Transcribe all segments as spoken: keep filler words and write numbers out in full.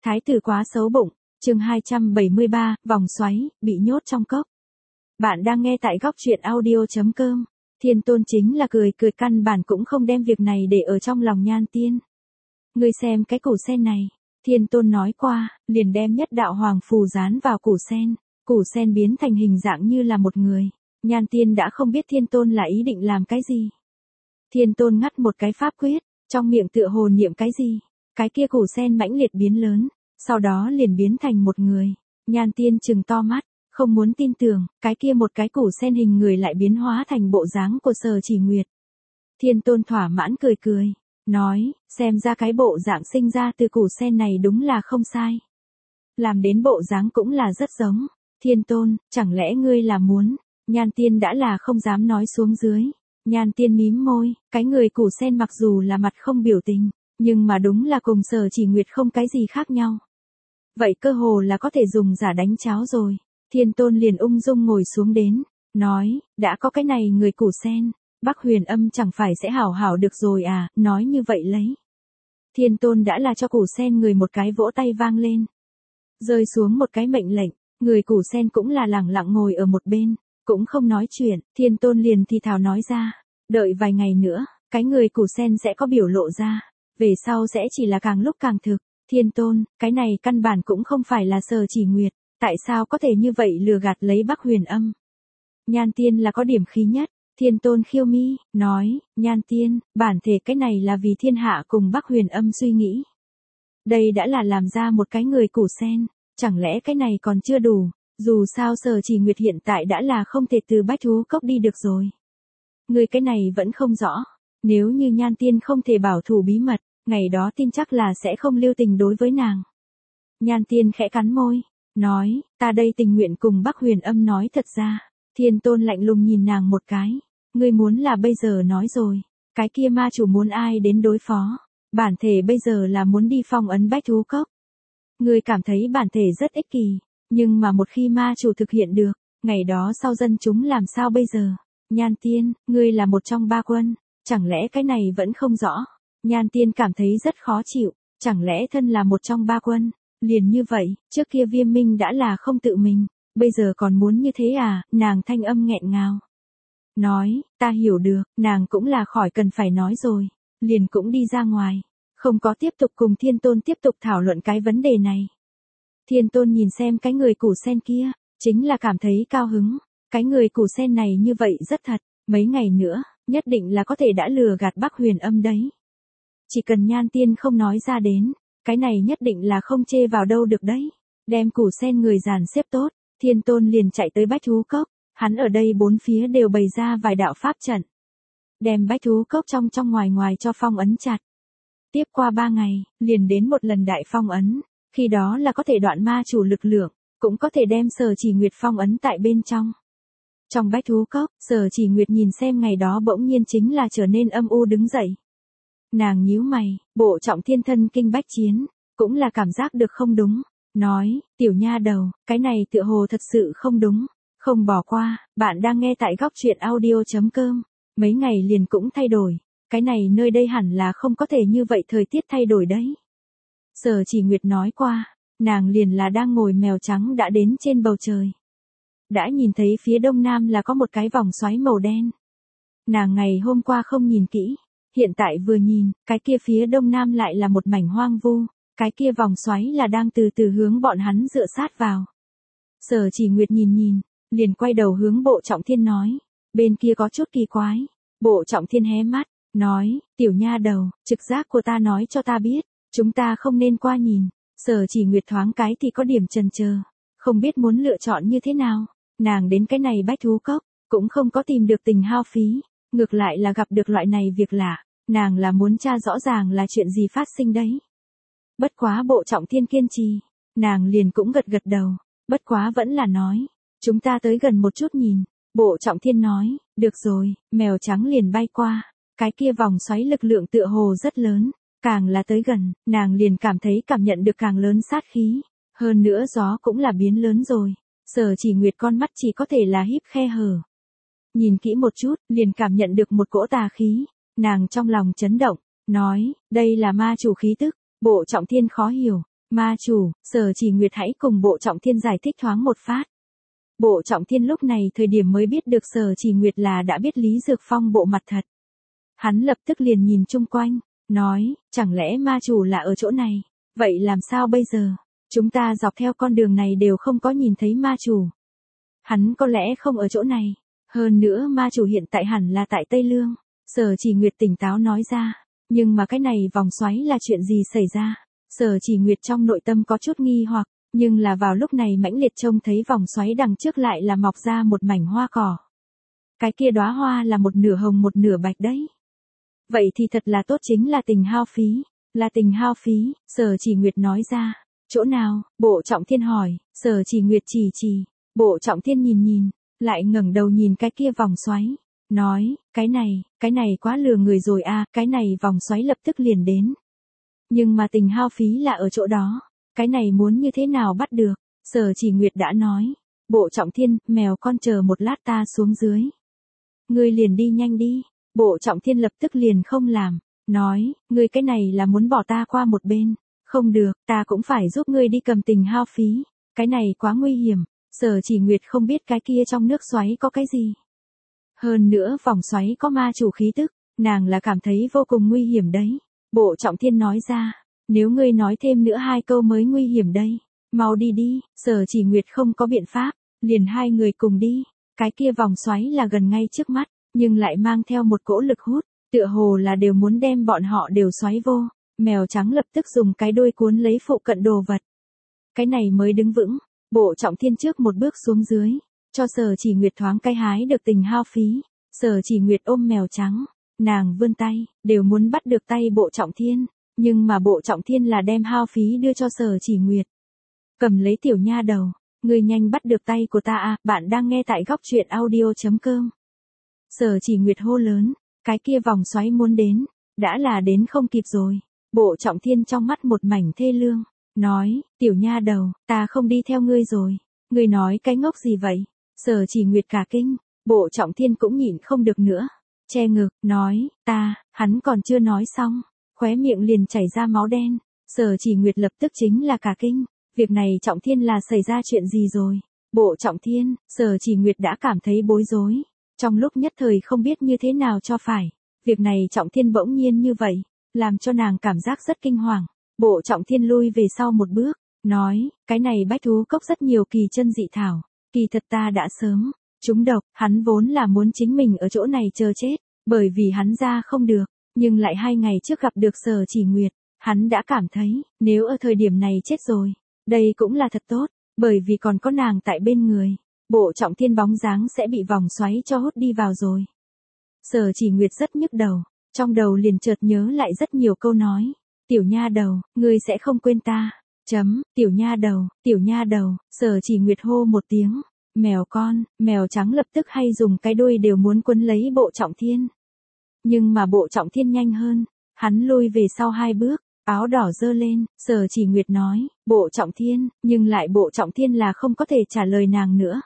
Thái tử quá xấu bụng, chương hai trăm bảy mươi ba, vòng xoáy, bị nhốt trong cốc. Bạn đang nghe tại góc truyện audio.com. Thiên Tôn chính là cười cười căn bản cũng không đem việc này để ở trong lòng Nhan Tiên. Ngươi xem cái củ sen này, Thiên Tôn nói qua, liền đem nhất đạo hoàng phù dán vào củ sen, củ sen biến thành hình dạng như là một người. Nhan Tiên đã không biết Thiên Tôn là ý định làm cái gì. Thiên Tôn ngắt một cái pháp quyết, trong miệng tựa hồ niệm cái gì, cái kia củ sen mãnh liệt biến lớn, sau đó liền biến thành một người. Nhan Tiên trừng to mắt, không muốn tin tưởng, cái kia một cái củ sen hình người lại biến hóa thành bộ dáng của Sở Chỉ Nguyệt. Thiên Tôn thỏa mãn cười cười, nói, xem ra cái bộ dạng sinh ra từ củ sen này đúng là không sai. Làm đến bộ dáng cũng là rất giống. Thiên Tôn, chẳng lẽ ngươi là muốn? Nhan Tiên đã là không dám nói xuống dưới. Nhan Tiên mím môi, cái người củ sen mặc dù là mặt không biểu tình, nhưng mà đúng là cùng Sở Chỉ Nguyệt không cái gì khác nhau. Vậy cơ hồ là có thể dùng giả đánh cháo rồi. Thiên Tôn liền ung dung ngồi xuống đến, nói, đã có cái này người củ sen, Bắc Huyền Âm chẳng phải sẽ hảo hảo được rồi à, nói như vậy lấy. Thiên Tôn đã là cho củ sen người một cái vỗ tay vang lên. Rơi xuống một cái mệnh lệnh, người củ sen cũng là lẳng lặng ngồi ở một bên, cũng không nói chuyện. Thiên Tôn liền thì thào nói ra, đợi vài ngày nữa, cái người củ sen sẽ có biểu lộ ra, về sau sẽ chỉ là càng lúc càng thực. Thiên Tôn, cái này căn bản cũng không phải là Sở Chỉ Nguyệt, tại sao có thể như vậy lừa gạt lấy Bắc Huyền Âm? Nhan Tiên là có điểm khí nhất. Thiên Tôn khiêu mi, nói, Nhan Tiên, bản thể cái này là vì thiên hạ cùng Bắc Huyền Âm suy nghĩ. Đây đã là làm ra một cái người củ sen, chẳng lẽ cái này còn chưa đủ, dù sao Sở Chỉ Nguyệt hiện tại đã là không thể từ Bách Thú Cốc đi được rồi. Người cái này vẫn không rõ, nếu như Nhan Tiên không thể bảo thủ bí mật, ngày đó tin chắc là sẽ không lưu tình đối với nàng. Nhan Tiên khẽ cắn môi, nói, ta đây tình nguyện cùng Bắc Huyền Âm nói thật ra. Thiên Tôn lạnh lùng nhìn nàng một cái, ngươi muốn là bây giờ nói rồi, cái kia ma chủ muốn ai đến đối phó, bản thể bây giờ là muốn đi phong ấn Bách Thú Cốc. Ngươi cảm thấy bản thể rất ích kỷ, nhưng mà một khi ma chủ thực hiện được, ngày đó sau dân chúng làm sao bây giờ? Nhan Tiên, ngươi là một trong ba quân, chẳng lẽ cái này vẫn không rõ? Nhan Tiên cảm thấy rất khó chịu, chẳng lẽ thân là một trong ba quân, liền như vậy, trước kia Viêm Minh đã là không tự mình, bây giờ còn muốn như thế à, nàng thanh âm nghẹn ngào. Nói, ta hiểu được, nàng cũng là khỏi cần phải nói rồi, liền cũng đi ra ngoài, không có tiếp tục cùng Thiên Tôn tiếp tục thảo luận cái vấn đề này. Thiên Tôn nhìn xem cái người củ sen kia, chính là cảm thấy cao hứng, cái người củ sen này như vậy rất thật, mấy ngày nữa, nhất định là có thể đã lừa gạt Bắc Huyền Âm đấy. Chỉ cần Nhan Tiên không nói ra đến, cái này nhất định là không chê vào đâu được đấy. Đem củ sen người dàn xếp tốt, Thiên Tôn liền chạy tới Bách Thú Cốc, hắn ở đây bốn phía đều bày ra vài đạo pháp trận. Đem Bách Thú Cốc trong trong ngoài ngoài cho phong ấn chặt. Tiếp qua ba ngày, liền đến một lần đại phong ấn, khi đó là có thể đoạn ma chủ lực lượng, cũng có thể đem Sở Chỉ Nguyệt phong ấn tại bên trong. Trong Bách Thú Cốc, Sở Chỉ Nguyệt nhìn xem ngày đó bỗng nhiên chính là trở nên âm u đứng dậy. Nàng nhíu mày, bộ trọng thiên thân kinh bách chiến, cũng là cảm giác được không đúng, nói, tiểu nha đầu, cái này tựa hồ thật sự không đúng, không bỏ qua, bạn đang nghe tại góc truyện audio.com, mấy ngày liền cũng thay đổi, cái này nơi đây hẳn là không có thể như vậy thời tiết thay đổi đấy. Sở Chỉ Nguyệt nói qua, nàng liền là đang ngồi mèo trắng đã đến trên bầu trời. Đã nhìn thấy phía đông nam là có một cái vòng xoáy màu đen. Nàng ngày hôm qua không nhìn kỹ. Hiện tại vừa nhìn, cái kia phía đông nam lại là một mảnh hoang vu, cái kia vòng xoáy là đang từ từ hướng bọn hắn dựa sát vào. Sở Chỉ Nguyệt nhìn nhìn, liền quay đầu hướng Bộ Trọng Thiên nói, bên kia có chút kỳ quái. Bộ Trọng Thiên hé mắt, nói, tiểu nha đầu, trực giác của ta nói cho ta biết, chúng ta không nên qua nhìn. Sở Chỉ Nguyệt thoáng cái thì có điểm chần chờ, không biết muốn lựa chọn như thế nào. Nàng đến cái này Bách Thú Cốc, cũng không có tìm được tình hao phí. Ngược lại là gặp được loại này việc lạ, nàng là muốn tra rõ ràng là chuyện gì phát sinh đấy. Bất quá Bộ Trọng Thiên kiên trì, nàng liền cũng gật gật đầu, bất quá vẫn là nói, chúng ta tới gần một chút nhìn. Bộ Trọng Thiên nói, được rồi, mèo trắng liền bay qua, cái kia vòng xoáy lực lượng tựa hồ rất lớn, càng là tới gần, nàng liền cảm thấy cảm nhận được càng lớn sát khí, hơn nữa gió cũng là biến lớn rồi, Sở Chỉ Nguyệt con mắt chỉ có thể là híp khe hở. Nhìn kỹ một chút, liền cảm nhận được một cỗ tà khí, nàng trong lòng chấn động, nói, đây là ma chủ khí tức. Bộ Trọng Thiên khó hiểu, Ma chủ, Sở Chỉ Nguyệt hãy cùng Bộ Trọng Thiên giải thích thoáng một phát. Bộ Trọng Thiên lúc này thời điểm mới biết được Sở Chỉ Nguyệt là đã biết Lý Dược Phong bộ mặt thật. Hắn lập tức liền nhìn chung quanh, nói, chẳng lẽ ma chủ là ở chỗ này, vậy làm sao bây giờ? Chúng ta dọc theo con đường này đều không có nhìn thấy ma chủ. Hắn có lẽ không ở chỗ này. Hơn nữa ma chủ hiện tại hẳn là tại Tây Lương. Sở Chỉ Nguyệt tỉnh táo nói ra. Nhưng mà cái này vòng xoáy là chuyện gì xảy ra? Sở Chỉ Nguyệt trong nội tâm có chút nghi hoặc. Nhưng là vào lúc này mãnh liệt trông thấy vòng xoáy đằng trước lại là mọc ra một mảnh hoa cỏ. Cái kia đóa hoa là một nửa hồng một nửa bạch đấy. Vậy thì thật là tốt, chính là tình hao phí. Là tình hao phí, Sở Chỉ Nguyệt nói ra. Chỗ nào? Bộ Trọng Thiên hỏi. Sở Chỉ Nguyệt chỉ chỉ. Bộ Trọng Thiên nhìn nhìn, lại ngẩng đầu nhìn cái kia vòng xoáy. Nói, cái này, cái này quá lừa người rồi a, cái này vòng xoáy lập tức liền đến. Nhưng mà tình hao phí là ở chỗ đó. Cái này muốn như thế nào bắt được? Sở Chỉ Nguyệt đã nói. Bộ Trọng Thiên, mèo con chờ một lát ta xuống dưới. Ngươi liền đi nhanh đi. Bộ Trọng Thiên lập tức liền không làm. Nói, ngươi cái này là muốn bỏ ta qua một bên. Không được, ta cũng phải giúp ngươi đi cầm tình hao phí. Cái này quá nguy hiểm. Sở Chỉ Nguyệt không biết cái kia trong nước xoáy có cái gì. Hơn nữa vòng xoáy có ma chủ khí tức, nàng là cảm thấy vô cùng nguy hiểm đấy. Bộ Trọng Thiên nói ra, nếu ngươi nói thêm nữa hai câu mới nguy hiểm đây. Mau đi đi, Sở Chỉ Nguyệt không có biện pháp, liền hai người cùng đi. Cái kia vòng xoáy là gần ngay trước mắt, nhưng lại mang theo một cỗ lực hút, tựa hồ là đều muốn đem bọn họ đều xoáy vô. Mèo trắng lập tức dùng cái đuôi cuốn lấy phụ cận đồ vật. Cái này mới đứng vững. Bộ Trọng Thiên trước một bước xuống dưới, cho Sở Chỉ Nguyệt thoáng cái hái được tình hao phí. Sở Chỉ Nguyệt ôm mèo trắng, nàng vươn tay, đều muốn bắt được tay Bộ Trọng Thiên, nhưng mà Bộ Trọng Thiên là đem hao phí đưa cho Sở Chỉ Nguyệt. Cầm lấy tiểu nha đầu, ngươi nhanh bắt được tay của ta à, bạn đang nghe tại góc truyện audio chấm com. Sở Chỉ Nguyệt hô lớn, cái kia vòng xoáy muốn đến, đã là đến không kịp rồi. Bộ Trọng Thiên trong mắt một mảnh thê lương. Nói, tiểu nha đầu, ta không đi theo ngươi rồi. Ngươi nói cái ngốc gì vậy? Sở Chỉ Nguyệt cả kinh, Bộ Trọng Thiên cũng nhịn không được nữa. Che ngực, nói, ta, hắn còn chưa nói xong. Khóe miệng liền chảy ra máu đen. Sở Chỉ Nguyệt lập tức chính là cả kinh. Việc này Trọng Thiên là xảy ra chuyện gì rồi? Bộ Trọng Thiên, Sở Chỉ Nguyệt đã cảm thấy bối rối. Trong lúc nhất thời không biết như thế nào cho phải. Việc này Trọng Thiên bỗng nhiên như vậy, làm cho nàng cảm giác rất kinh hoàng. Bộ Trọng Thiên lui về sau một bước, nói, cái này bách thú cốc rất nhiều kỳ chân dị thảo, kỳ thật ta đã sớm trúng độc, hắn vốn là muốn chính mình ở chỗ này chờ chết, bởi vì hắn ra không được, nhưng lại hai ngày trước gặp được Sở Chỉ Nguyệt, hắn đã cảm thấy, nếu ở thời điểm này chết rồi, đây cũng là thật tốt, bởi vì còn có nàng tại bên người, Bộ Trọng Thiên bóng dáng sẽ bị vòng xoáy cho hút đi vào rồi. Sở Chỉ Nguyệt rất nhức đầu, trong đầu liền chợt nhớ lại rất nhiều câu nói. Tiểu nha đầu, ngươi sẽ không quên ta. Chấm, tiểu nha đầu, tiểu nha đầu, Sở Chỉ Nguyệt hô một tiếng. Mèo con, mèo trắng lập tức hay dùng cái đuôi đều muốn quấn lấy Bộ Trọng Thiên. Nhưng mà Bộ Trọng Thiên nhanh hơn, hắn lui về sau hai bước, áo đỏ giơ lên, Sở Chỉ Nguyệt nói, Bộ Trọng Thiên, nhưng lại Bộ Trọng Thiên là không có thể trả lời nàng nữa.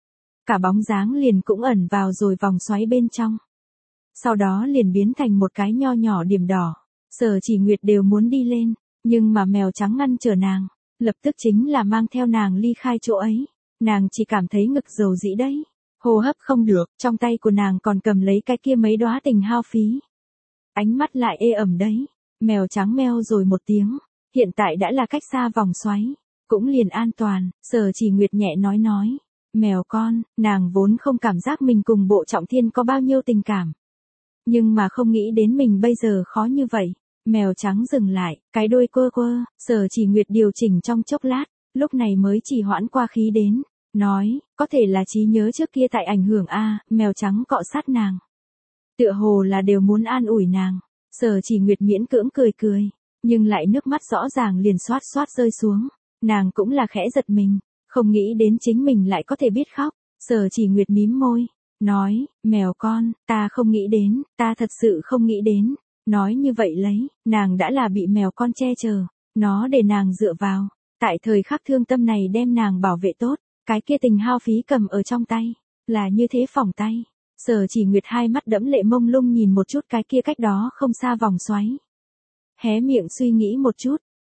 Cả bóng dáng liền cũng ẩn vào rồi vòng xoáy bên trong. Sau đó liền biến thành một cái nho nhỏ điểm đỏ. Sở Chỉ Nguyệt đều muốn đi lên, nhưng mà mèo trắng ngăn trở nàng, lập tức chính là mang theo nàng ly khai chỗ ấy. Nàng chỉ cảm thấy ngực dầu dĩ đấy, hô hấp không được, trong tay của nàng còn cầm lấy cái kia mấy đóa tình hao phí. Ánh mắt lại ê ẩm đấy, mèo trắng meo rồi một tiếng, hiện tại đã là cách xa vòng xoáy, cũng liền an toàn. Sở Chỉ Nguyệt nhẹ nói nói, mèo con, nàng vốn không cảm giác mình cùng Bộ Trọng Thiên có bao nhiêu tình cảm. Nhưng mà không nghĩ đến mình bây giờ khó như vậy. Mèo trắng dừng lại, cái đuôi quơ quơ, Sở Chỉ Nguyệt điều chỉnh trong chốc lát, lúc này mới chỉ hoãn qua khí đến, nói, có thể là trí nhớ trước kia tại ảnh hưởng a, mèo trắng cọ sát nàng. Tựa hồ là đều muốn an ủi nàng, Sở Chỉ Nguyệt miễn cưỡng cười cười, nhưng lại nước mắt rõ ràng liền xoát xoát rơi xuống, nàng cũng là khẽ giật mình, không nghĩ đến chính mình lại có thể biết khóc, Sở Chỉ Nguyệt mím môi, nói, mèo con, ta không nghĩ đến, ta thật sự không nghĩ đến. Nói như vậy lấy, nàng đã là bị mèo con che chở, nó để nàng dựa vào, tại thời khắc thương tâm này đem nàng bảo vệ tốt, cái kia tình hao phí cầm ở trong tay, là như thế phỏng tay. Sở Chỉ Nguyệt hai mắt đẫm lệ mông lung nhìn một chút cái kia cách đó không xa vòng xoáy. Hé miệng suy nghĩ một chút,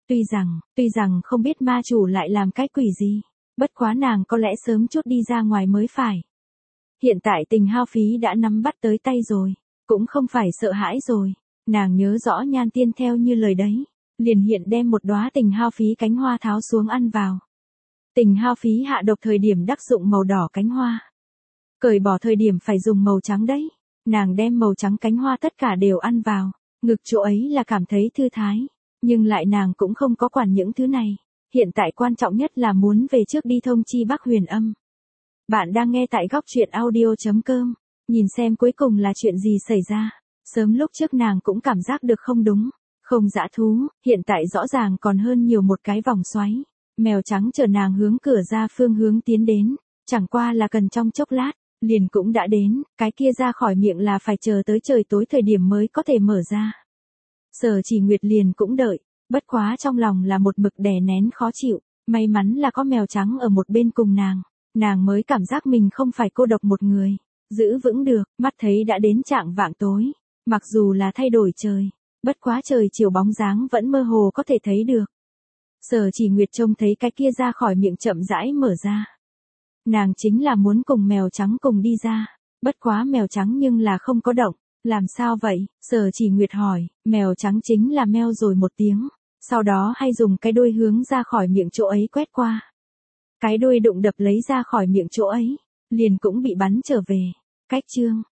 Tuy rằng, tuy rằng không biết ma chủ lại làm cái quỷ gì, bất quá nàng có lẽ sớm chút đi ra ngoài mới phải. Hiện tại Tình Hao Phí đã nắm bắt tới tay rồi, cũng không phải sợ hãi rồi, nàng nhớ rõ Nhan Tiên theo như lời đấy, liền hiện đem một đóa Tình Hao Phí cánh hoa tháo xuống ăn vào. Tình Hao Phí hạ độc thời điểm đắc dụng màu đỏ cánh hoa, cởi bỏ thời điểm phải dùng màu trắng đấy, nàng đem màu trắng cánh hoa tất cả đều ăn vào, ngực chỗ ấy là cảm thấy thư thái, nhưng lại nàng cũng không có quản những thứ này, hiện tại quan trọng nhất là muốn về trước đi thông chi Bắc Huyền Âm. Bạn đang nghe tại góc truyện audio.com, nhìn xem cuối cùng là chuyện gì xảy ra. Sớm lúc trước nàng cũng cảm giác được không đúng, không dã thú, hiện tại rõ ràng còn hơn nhiều một cái vòng xoáy. Mèo trắng chờ nàng hướng cửa ra phương hướng tiến đến, chẳng qua là cần trong chốc lát, liền cũng đã đến, cái kia ra khỏi miệng là phải chờ tới trời tối thời điểm mới có thể mở ra. Sở Chỉ Nguyệt liền cũng đợi, bất quá trong lòng là một mực đè nén khó chịu, may mắn là có mèo trắng ở một bên cùng nàng, nàng mới cảm giác mình không phải cô độc một người, giữ vững được, mắt thấy đã đến trạng vạng tối, mặc dù là thay đổi trời, bất quá trời chiều bóng dáng vẫn mơ hồ có thể thấy được. Sở Chỉ Nguyệt trông thấy cái kia ra khỏi miệng chậm rãi mở ra. Nàng chính là muốn cùng mèo trắng cùng đi ra, bất quá mèo trắng nhưng là không có động, làm sao vậy? Sở Chỉ Nguyệt hỏi, mèo trắng chính là meo rồi một tiếng, sau đó hay dùng cái đuôi hướng ra khỏi miệng chỗ ấy quét qua. Cái đuôi đụng đập lấy ra khỏi miệng chỗ ấy, liền cũng bị bắn trở về. Cách chương